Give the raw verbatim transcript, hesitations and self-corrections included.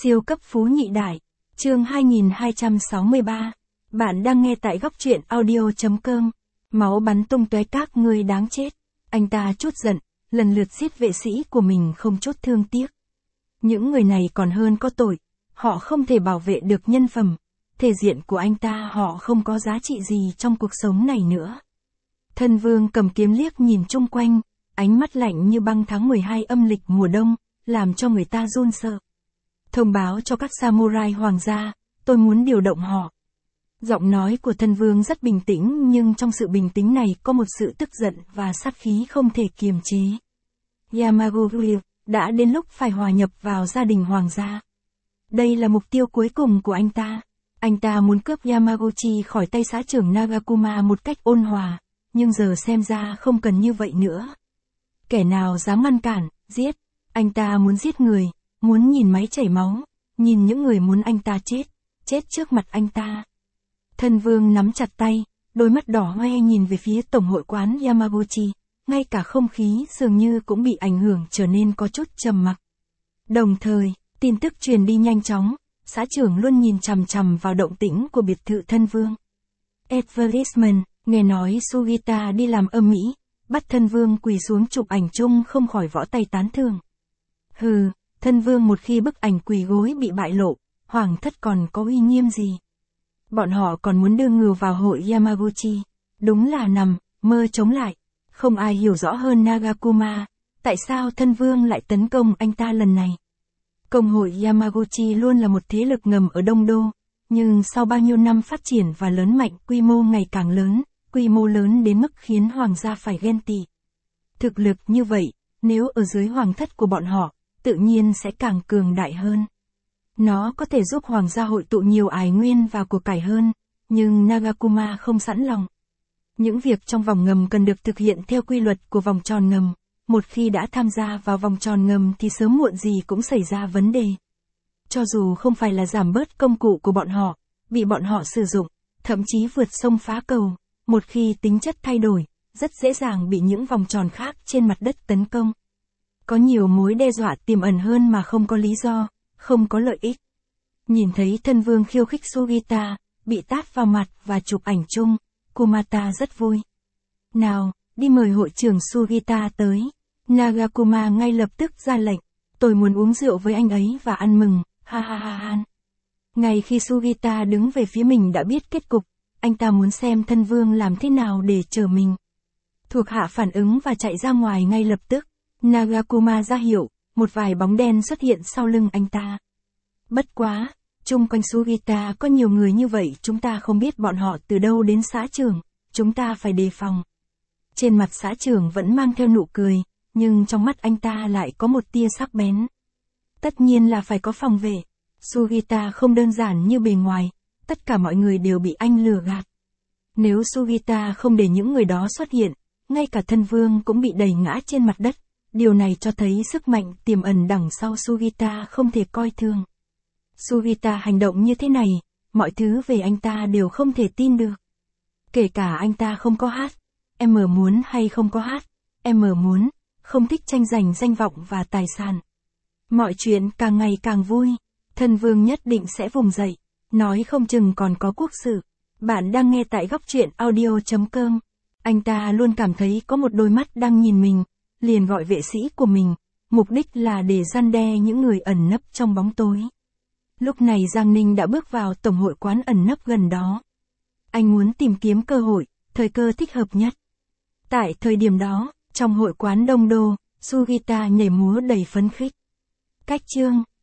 Siêu cấp phú nhị đại, chương hai nghìn hai trăm sáu mươi ba. Bạn đang nghe tại góc truyện audio.com. Máu bắn tung tóe các ngươi đáng chết. Anh ta chút giận, lần lượt giết vệ sĩ của mình không chút thương tiếc. Những người này còn hơn có tội, họ không thể bảo vệ được nhân phẩm. Thể diện của anh ta họ không có giá trị gì trong cuộc sống này nữa. Thân vương cầm kiếm liếc nhìn chung quanh, ánh mắt lạnh như băng tháng mười hai âm lịch mùa đông, làm cho người ta run sợ. Thông báo cho các samurai hoàng gia, tôi muốn điều động họ. Giọng nói của thân vương rất bình tĩnh, nhưng trong sự bình tĩnh này có một sự tức giận và sát khí không thể kiềm chế. Yamaguchi đã đến lúc phải hòa nhập vào gia đình hoàng gia. Đây là mục tiêu cuối cùng của anh ta. Anh ta muốn cướp Yamaguchi khỏi tay xã trưởng Nagakuma một cách ôn hòa, nhưng giờ xem ra không cần như vậy nữa. Kẻ nào dám ngăn cản, giết. Anh ta muốn giết người, muốn nhìn máy chảy máu, nhìn những người muốn anh ta chết, chết trước mặt anh ta. Thân vương nắm chặt tay, đôi mắt đỏ hoe nhìn về phía tổng hội quán Yamaguchi, ngay cả không khí dường như cũng bị ảnh hưởng trở nên có chút trầm mặc. Đồng thời, tin tức truyền đi nhanh chóng, xã trưởng luôn nhìn chằm chằm vào động tĩnh của biệt thự thân vương. Advertisement, nghe nói Sugita đi làm âm mỹ, bắt thân vương quỳ xuống chụp ảnh chung không khỏi võ tay tán thưởng. Hừ, thân vương một khi bức ảnh quỳ gối bị bại lộ, hoàng thất còn có uy nghiêm gì? Bọn họ còn muốn đưa ngừa vào hội Yamaguchi. Đúng là nằm, mơ chống lại. Không ai hiểu rõ hơn Nagakuma, tại sao thân vương lại tấn công anh ta lần này. Công hội Yamaguchi luôn là một thế lực ngầm ở Đông Đô, nhưng sau bao nhiêu năm phát triển và lớn mạnh, quy mô ngày càng lớn, quy mô lớn đến mức khiến hoàng gia phải ghen tị. Thực lực như vậy, nếu ở dưới hoàng thất của bọn họ, tự nhiên sẽ càng cường đại hơn. Nó có thể giúp hoàng gia hội tụ nhiều tài nguyên và của cải hơn, nhưng Nagakuma không sẵn lòng. Những việc trong vòng ngầm cần được thực hiện theo quy luật của vòng tròn ngầm, một khi đã tham gia vào vòng tròn ngầm thì sớm muộn gì cũng xảy ra vấn đề. Cho dù không phải là giảm bớt công cụ của bọn họ, bị bọn họ sử dụng, thậm chí vượt sông phá cầu, một khi tính chất thay đổi, rất dễ dàng bị những vòng tròn khác trên mặt đất tấn công. Có nhiều mối đe dọa tiềm ẩn hơn mà không có lý do, không có lợi ích. Nhìn thấy thân vương khiêu khích Sugita, bị tát vào mặt và chụp ảnh chung, Kumata rất vui. Nào, đi mời hội trưởng Sugita tới. Nagakuma ngay lập tức ra lệnh, tôi muốn uống rượu với anh ấy và ăn mừng, ha ha ha ha. Ngay khi Sugita đứng về phía mình đã biết kết cục, anh ta muốn xem thân vương làm thế nào để chờ mình. Thuộc hạ phản ứng và chạy ra ngoài ngay lập tức. Nagakuma ra hiệu, một vài bóng đen xuất hiện sau lưng anh ta. Bất quá, chung quanh Sugita có nhiều người như vậy, chúng ta không biết bọn họ từ đâu đến xã trưởng, chúng ta phải đề phòng. Trên mặt xã trưởng vẫn mang theo nụ cười, nhưng trong mắt anh ta lại có một tia sắc bén. Tất nhiên là phải có phòng vệ. Sugita không đơn giản như bề ngoài, tất cả mọi người đều bị anh lừa gạt. Nếu Sugita không để những người đó xuất hiện, ngay cả thân vương cũng bị đẩy ngã trên mặt đất. Điều này cho thấy sức mạnh tiềm ẩn đằng sau Sugita không thể coi thường. Sugita hành động như thế này, mọi thứ về anh ta đều không thể tin được. Kể cả anh ta không có hát, em muốn hay không có hát, em muốn, không thích tranh giành danh vọng và tài sản. Mọi chuyện càng ngày càng vui, thân vương nhất định sẽ vùng dậy, nói không chừng còn có quốc sự. Bạn đang nghe tại góc truyện audio.com. Anh ta luôn cảm thấy có một đôi mắt đang nhìn mình, liền gọi vệ sĩ của mình, mục đích là để răn đe những người ẩn nấp trong bóng tối. Lúc này Giang Ninh đã bước vào tổng hội quán ẩn nấp gần đó. Anh muốn tìm kiếm cơ hội, thời cơ thích hợp nhất. Tại thời điểm đó, trong hội quán Đông Đô, Sugita nhảy múa đầy phấn khích. Cách chương